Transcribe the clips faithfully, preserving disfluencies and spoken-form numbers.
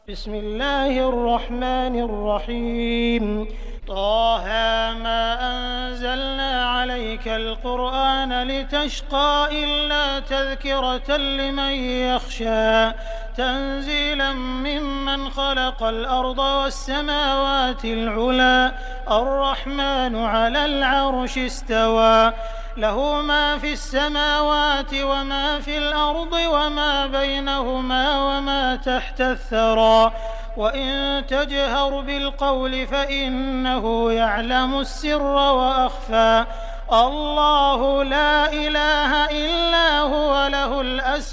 بسم الله الرحمن الرحيم طه ما أنزلنا عليك القرآن لتشقى إلا تذكرة لمن يخشى تنزيلا ممن خلق الأرض والسماوات العلى الرحمن على العرش استوى له ما في السماوات وما في الأرض وما بينهما وما تحت الثرى وإن تجهر بالقول فإنه يعلم السر وأخفى الله لا إله إلا هو له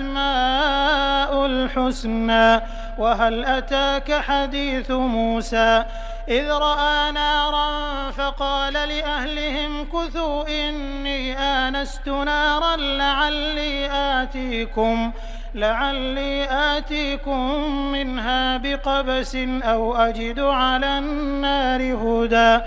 الأسماء الحسنى وهل أتاك حديث موسى إذ رأى نارا فقال لأهلهم كثوا إني آنست نارا لعلي آتيكم لعلي آتيكم منها بقبس أو أجد على النار هدى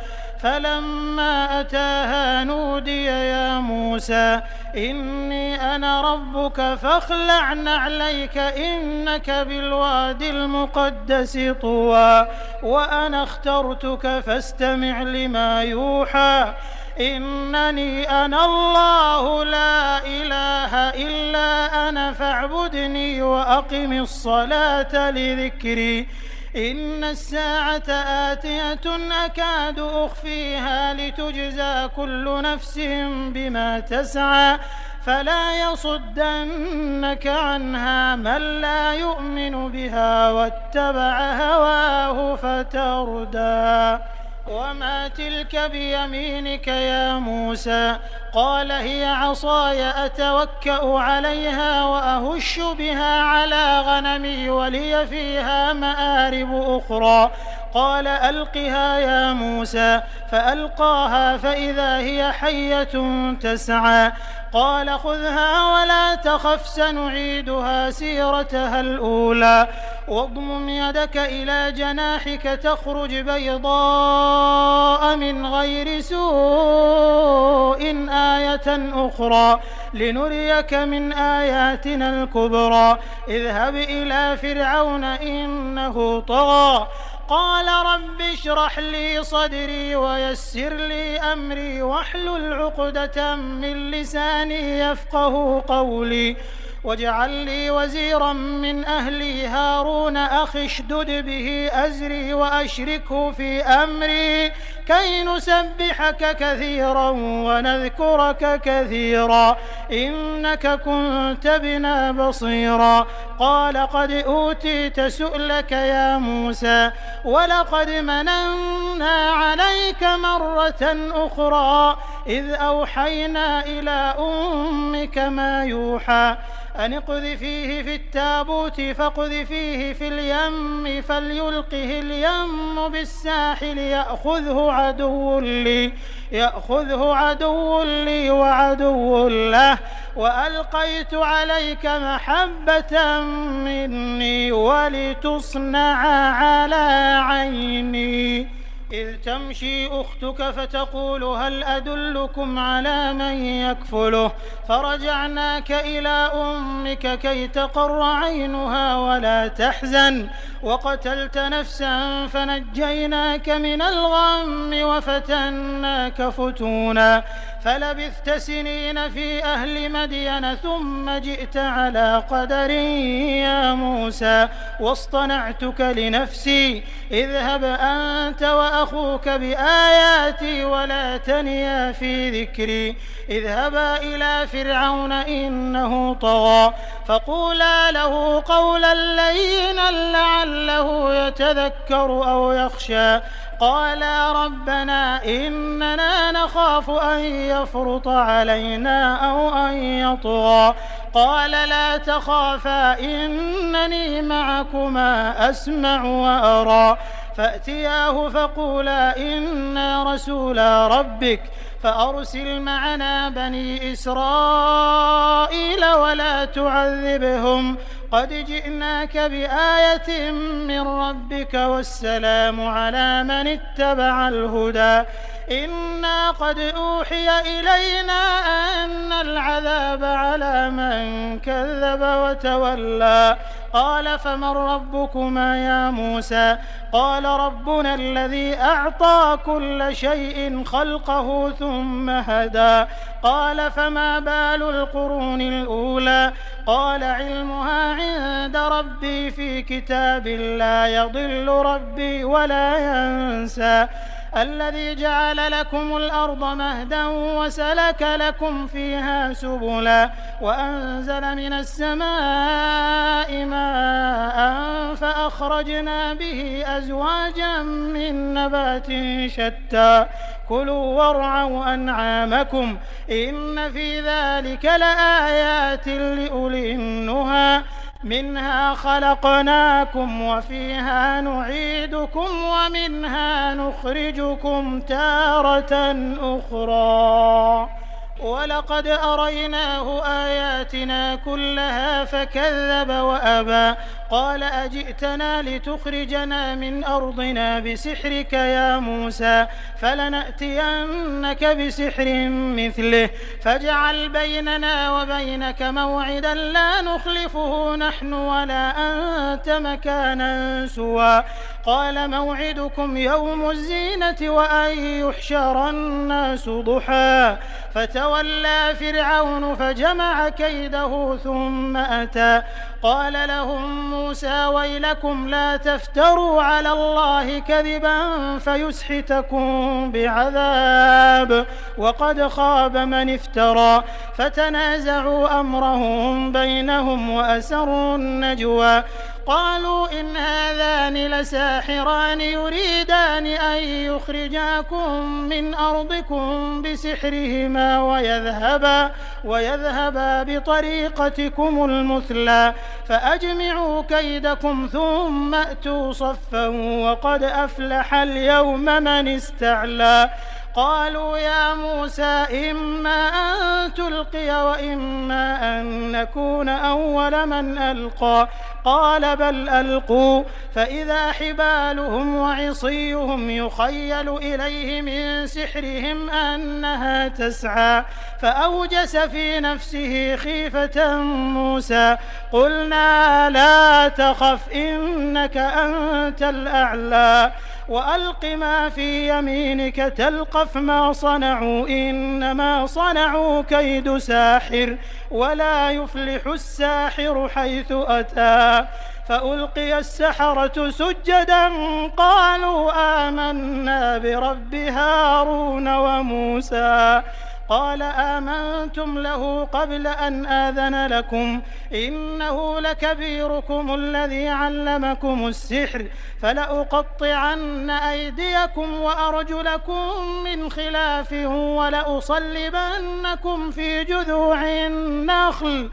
فلما أتاها نودي يا موسى إني أنا ربك فاخلع نعليك إنك بالواد المقدس طوى وأنا اخترتك فاستمع لما يوحى إنني أنا الله لا إله إلا أنا فاعبدني وأقم الصلاة لذكري إن الساعة آتية أكاد أخفيها لتجزى كل نفس بما تسعى فلا يصدنك عنها من لا يؤمن بها واتبع هواه فتردى وما تلك بيمينك يا موسى قال هي عصاي أتوكأ عليها وأهش بها على غنمي ولي فيها مآرب أخرى قال ألقها يا موسى فألقاها فإذا هي حية تسعى قال خذها ولا تخف سنعيدها سيرتها الأولى واضمم يدك إلى جناحك تخرج بيضاء من غير سوء آية أخرى لنريك من آياتنا الكبرى اذهب إلى فرعون إنه طغى قال رب اشرح لي صدري ويسر لي أمري واحلل عقدة من لساني يفقه قولي واجعل لي وزيرا من أهلي هارون أخي اشدد به أزري وأشركه في أمري كي نسبحك كثيرا ونذكرك كثيرا إنك كنت بنا بصيرا قال قد أوتيت سؤلك يا موسى ولقد مننا عليك مرة أخرى إذ أوحينا إلى أمك ما يوحى أن اقذفيه في التابوت فاقذفيه في اليم فليلقه اليم بالساحل يأخذه عدو لي يأخذه عدو لي وعدو له وألقيت عليك محبة مني ولتصنع على عيني إذ تمشي أختك فتقول هل أدلكم على من يكفله فرجعناك إلى أمك كي تقر عينها ولا تحزن وقتلت نفسا فنجيناك من الغم وفتناك فتونا فلبثت سنين في أهل مدين ثم جئت على قدر يا موسى واصطنعتك لنفسي اذهب أنت وأخوك بآياتي ولا تنيا في ذكري اذهبا إلى فرعون إنه طغى فقولا له قولا لينا لعله يتذكر أو يخشى قالا ربنا إننا نخاف أن يفرط علينا أو أن يطغى قال لا تخافا إنني معكما أسمع وأرى فأتياه فقولا إنا رسولا ربك فأرسل معنا بني إسرائيل ولا تعذبهم قد جئناك بآية من ربك والسلام على من اتبع الهدى إنا قد أوحي إلينا أن العذاب على من كذب وتولى قال فمن ربكما يا موسى قال ربنا الذي أعطى كل شيء خلقه ثم هدى قال فما بال القرون الأولى قال علمها عند ربي في كتاب لا يضل ربي ولا ينسى الذي جعل لكم الأرض مهدا وسلك لكم فيها سبلا وأنزل من السماء ماء فأخرجنا به أزواجا من نبات شتى كلوا وارعوا أنعامكم إن في ذلك لآيات لأولي النهى منها خلقناكم وفيها نعيدكم ومنها نخرجكم تارة أخرى ولقد أريناه آياتنا كلها فكذب وأبى قال أجئتنا لتخرجنا من أرضنا بسحرك يا موسى فلنأتينك بسحر مثله فاجعل بيننا وبينك موعدا لا نخلفه نحن ولا أنت مكانا سوى قال موعدكم يوم الزينة وأن يحشر الناس ضحى فتولى فرعون فجمع كيده ثم أتى قال لهم موسى ويلكم لا تفتروا على الله كذبا فيسحتكم بعذاب وقد خاب من افترى فتنازعوا أمرهم بينهم وأسروا النجوى قالوا إن هذان لساحران يريدان أن يخرجاكم من أرضكم بسحرهما ويذهبا, ويذهبا بطريقتكم المثلى فأجمعوا كيدكم ثم أتوا صفا وقد أفلح اليوم من استعلى قالوا يا موسى إما أن تلقي وإما أن نكون أول من ألقى قال بل ألقوا فإذا حبالهم وعصيهم يخيل إليه من سحرهم أنها تسعى فأوجس في نفسه خيفة موسى قلنا لا تخف إنك أنت الأعلى وألق ما في يمينك تلقف ما صنعوا إنما صنعوا كيد ساحر ولا يفلح الساحر حيث أتى فألقي السحرة سجدا قالوا آمنا برب هارون وموسى قال آمنتم له قبل أن آذن لكم إنه لكبيركم الذي علمكم السحر فلأقطعن أيديكم وأرجلكم من خلاف ولأصلبنكم في جذوع النخل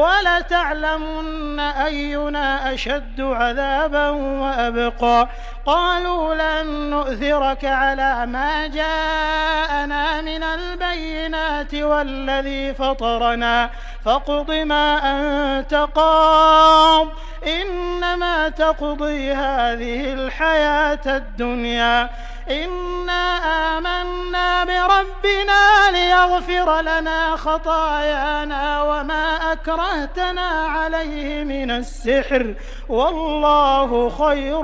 ولتعلمن أينا أشد عذابا وأبقى قالوا لن نؤثرك على ما جاءنا من البينات والذي فطرنا فاقض ما أنت قاض إنما تقضي هذه الحياة الدنيا إنا آمنا بربنا ليغفر لنا خطايانا وما أكرهتنا عليه من السحر والله خير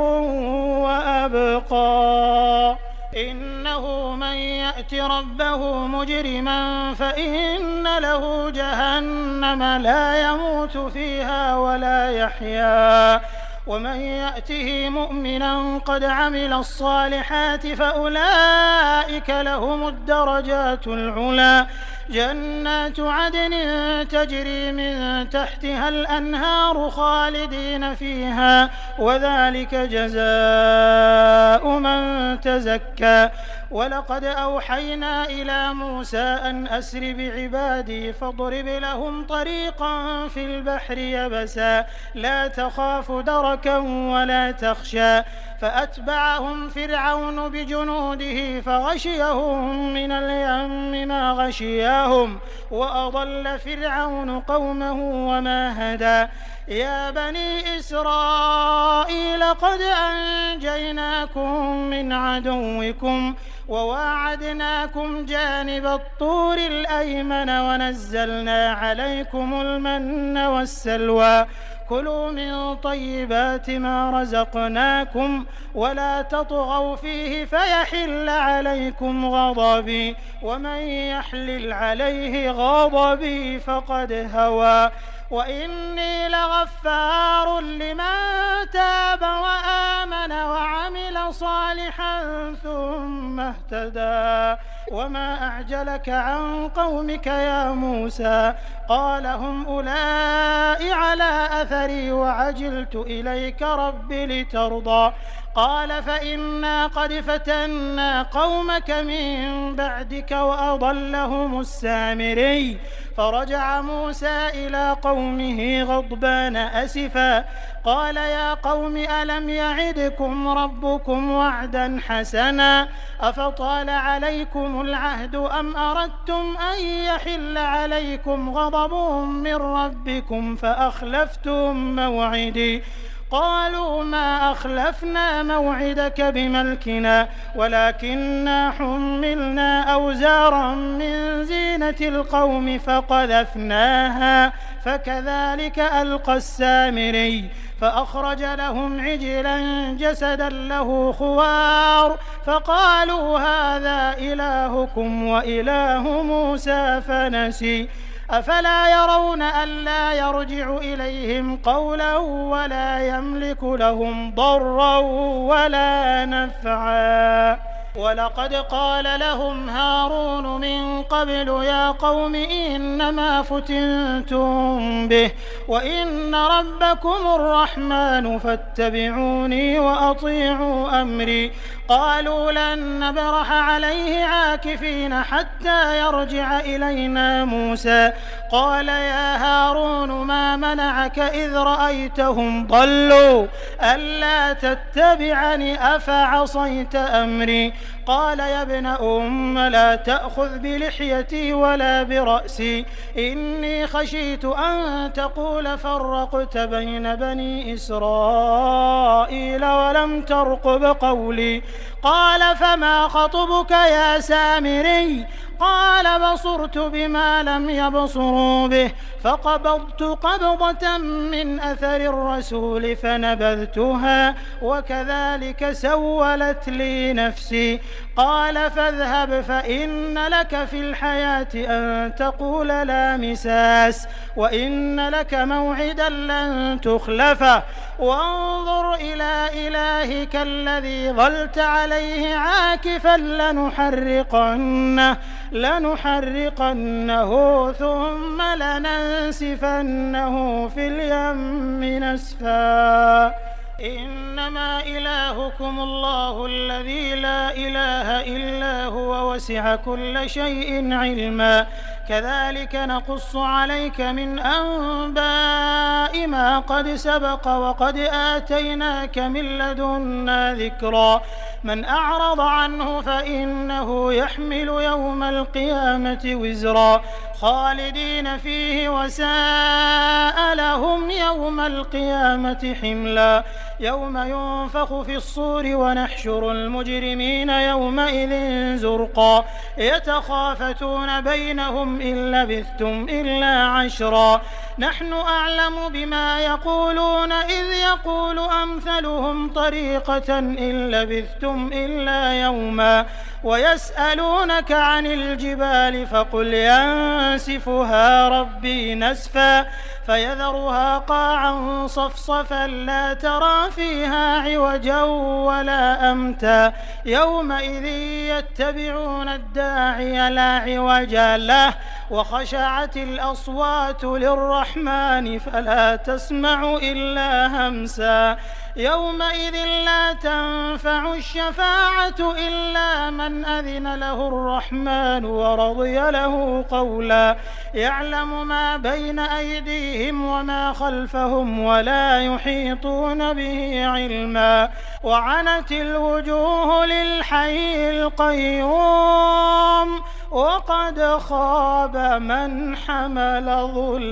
وأبقى إنه من يأت ربه مجرما فإن له جهنم لا يموت فيها ولا يحيا ومن يأته مؤمنا قد عمل الصالحات فأولئك لهم الدرجات العلى جنات عدن تجري من تحتها الأنهار خالدين فيها وذلك جزاء من تزكى ولقد أوحينا إلى موسى أن أسر بعبادي فاضرب لهم طريقا في البحر يبسا لا تخاف دركا ولا تخشى فأتبعهم فرعون بجنوده فغشيهم من اليم ما غشياهم وأضل فرعون قومه وما هدى يا بني إسرائيل قد أنجيناكم من عدوكم وواعدناكم جانب الطور الأيمن ونزلنا عليكم المن والسلوى كلوا من طيبات ما رزقناكم ولا تطغوا فيه فيحل عليكم غضبي ومن يحلل عليه غضبي فقد هوى وإني لغفار لمن تاب وآمن وعمل صالحا ثم اهتدى وما أعجلك عن قومك يا موسى قال هم أولئك على أثري وعجلت إليك رب لترضى قال فإنا قد فتنا قومك من بعدك وأضلهم السامري فرجع موسى إلى قومه غضبان أسفا قال يا قوم ألم يعدكم ربكم وعدا حسنا أفطال عليكم العهد أم أردتم أن يحل عليكم غضب من ربكم فأخلفتم موعدي قالوا ما أخلفنا موعدك بملكنا ولكننا حملنا أوزارا من زينة القوم فقذفناها فكذلك ألقى السامري فأخرج لهم عجلا جسدا له خوار فقالوا هذا إلهكم وإله موسى فنسي أفلا يرون ألا يرجع إليهم قولا ولا يملك لهم ضرا ولا نفعا ولقد قال لهم هارون من قبل يا قوم إنما فتنتم به وإن ربكم الرحمن فاتبعوني وأطيعوا أمري قالوا لن نبرح عليه عاكفين حتى يرجع إلينا موسى قال يا هارون ما منعك إذ رأيتهم ضلوا ألا تتبعني أفعصيت أمري قال يا ابن أم لا تأخذ بلحيتي ولا برأسي إني خشيت أن تقول فرقت بين بني إسرائيل ولم ترقب قولي قال فما خطبك يا سامري قال بصرت بما لم يبصروا به فقبضت قبضة من أثر الرسول فنبذتها وكذلك سولت لي نفسي قال فاذهب فإن لك في الحياة أن تقول لا مساس وإن لك موعدا لن تخلفه وانظر إلى إلهك الذي ظلت عليه عاكفا لنحرقنه لنحرقنه ثم لننسفنه في اليم نسفا إنما إلهكم الله الذي لا إله إلا هو وسع كل شيء علما كذلك نقص عليك من أنباء ما قد سبق وقد آتيناك من لدنا ذكرا من أعرض عنه فإنه يحمل يوم القيامة وزرا خالدين فيه وساء لهم يوم القيامة حملا يوم ينفخ في الصور ونحشر المجرمين يومئذ زرقا يتخافتون بينهم إن لبثتم إلا عشرا نحن أعلم بما يقولون إذ يقول أمثلهم طريقة إن لبثتم إلا يوما ويسألونك عن الجبال فقل ينسفها ربي نسفا فيذرها قاعا صفصفا لا ترى فيها عوجا ولا أمتا يومئذ يتبعون الداعي لا عوج له وخشعت الأصوات للرحمن فلا تسمع إلا همسا يومئذ لا تنفع الشفاعة إلا من أذن له الرحمن ورضي له قولا يعلم ما بين أيديهم وما خلفهم ولا يحيطون به علما وعنت الوجوه للحي القيوم وقد خاب من حمل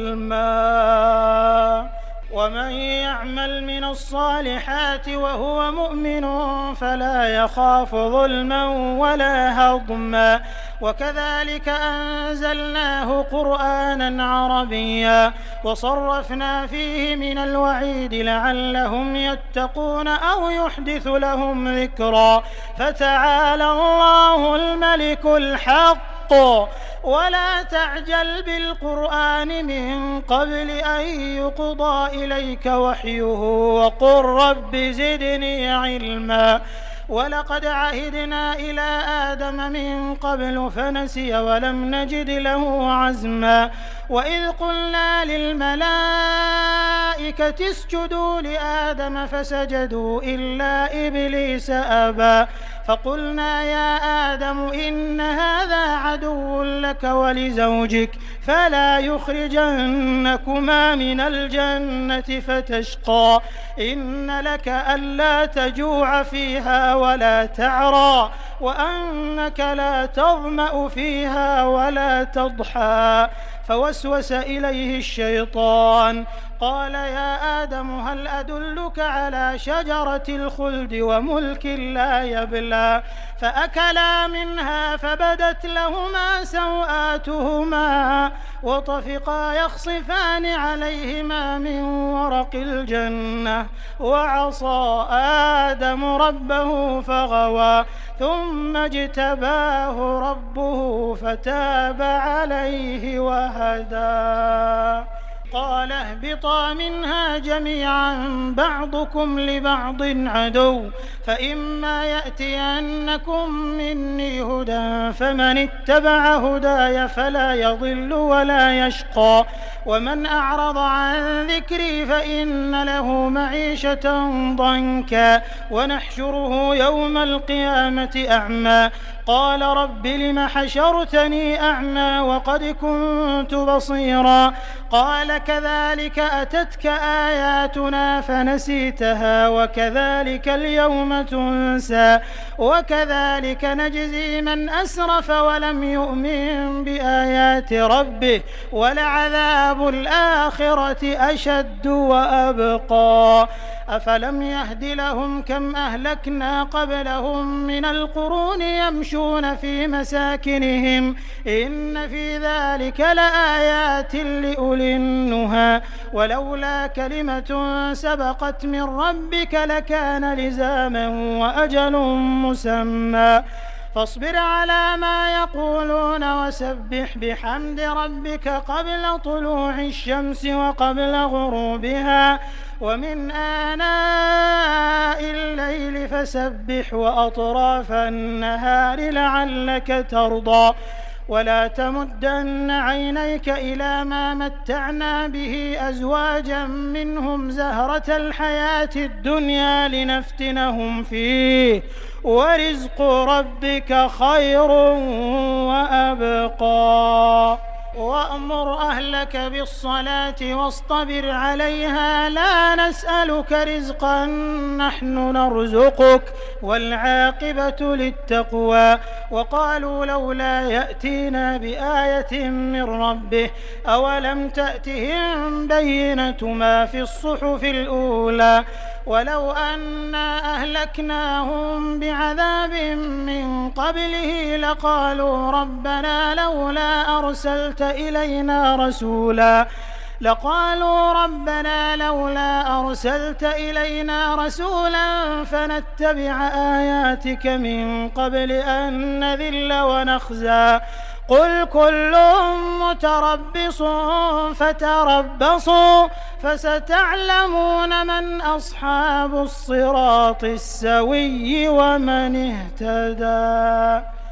ظلما ومن يعمل من الصالحات وهو مؤمن فلا يخاف ظلما ولا هضما وكذلك أنزلناه قرآنا عربيا وصرفنا فيه من الوعيد لعلهم يتقون أو يحدث لهم ذكرا فتعالى الله الملك الحق ولا تعجل بالقرآن من قبل أن يقضى إليك وحيه وقل رب زدني علما ولقد عهدنا إلى آدم من قبل فنسي ولم نجد له عزما وإذ قلنا للملائكة اسجدوا لآدم فسجدوا إلا إبليس أبى فقلنا يا آدم إن هذا عدو لك ولزوجك فلا يخرجنكما من الجنة فتشقى إن لك ألا تجوع فيها ولا تعرى وأنك لا تظمأ فيها ولا تضحى فوسوس إليه الشيطان قال يا آدم هل أدلك على شجرة الخلد وملك لا يبلى فأكلا منها فبدت لهما سوآتهما وطفقا يخصفان عليهما من ورق الجنة وعصى آدم ربه فغوى ثم اجتباه ربه فتاب عليه وهدى قال اهبطا منها جميعا بعضكم لبعض عدو فإما يأتينكم مني هدى فمن اتبع هداي فلا يضل ولا يشقى ومن أعرض عن ذكري فإن له معيشة ضنكا ونحشره يوم القيامة أعمى قال رب لم حشرتني أعمى وقد كنت بصيرا قال كذلك أتتك آياتنا فنسيتها وكذلك اليوم تنسى وكذلك نجزي من أسرف ولم يؤمن بآيات ربه ولعذاب الآخرة أشد وأبقى أفلم يهد لهم كم أهلكنا قبلهم من القرون يمشون في مساكنهم إن في ذلك لآيات لأولي النهى ولولا كلمة سبقت من ربك لكان لزاما وأجل مسمى فاصبر على ما يقولون وسبح بحمد ربك قبل طلوع الشمس وقبل غروبها ومن آناء الليل فسبح وأطراف النهار لعلك ترضى ولا تمدن عينيك إلى ما متعنا به أزواجا منهم زهرة الحياة الدنيا لنفتنهم فيه ورزق ربك خير وأبقى وأمر أهلك بالصلاة واصطبر عليها لا نسألك رزقا نحن نرزقك والعاقبة للتقوى وقالوا لولا يأتينا بآية من ربه أولم تأتهم بينة ما في الصحف الأولى ولو أنا أهلكناهم بعذاب من قبله لقالوا ربنا لولا أرسلت إلينا رسولا لقالوا ربنا لولا أرسلت إلينا رسولا فنتبع آياتك من قبل أن نذل ونخزى قل كل متربص فتربصوا فستعلمون من أصحاب الصراط السوي ومن اهتدى.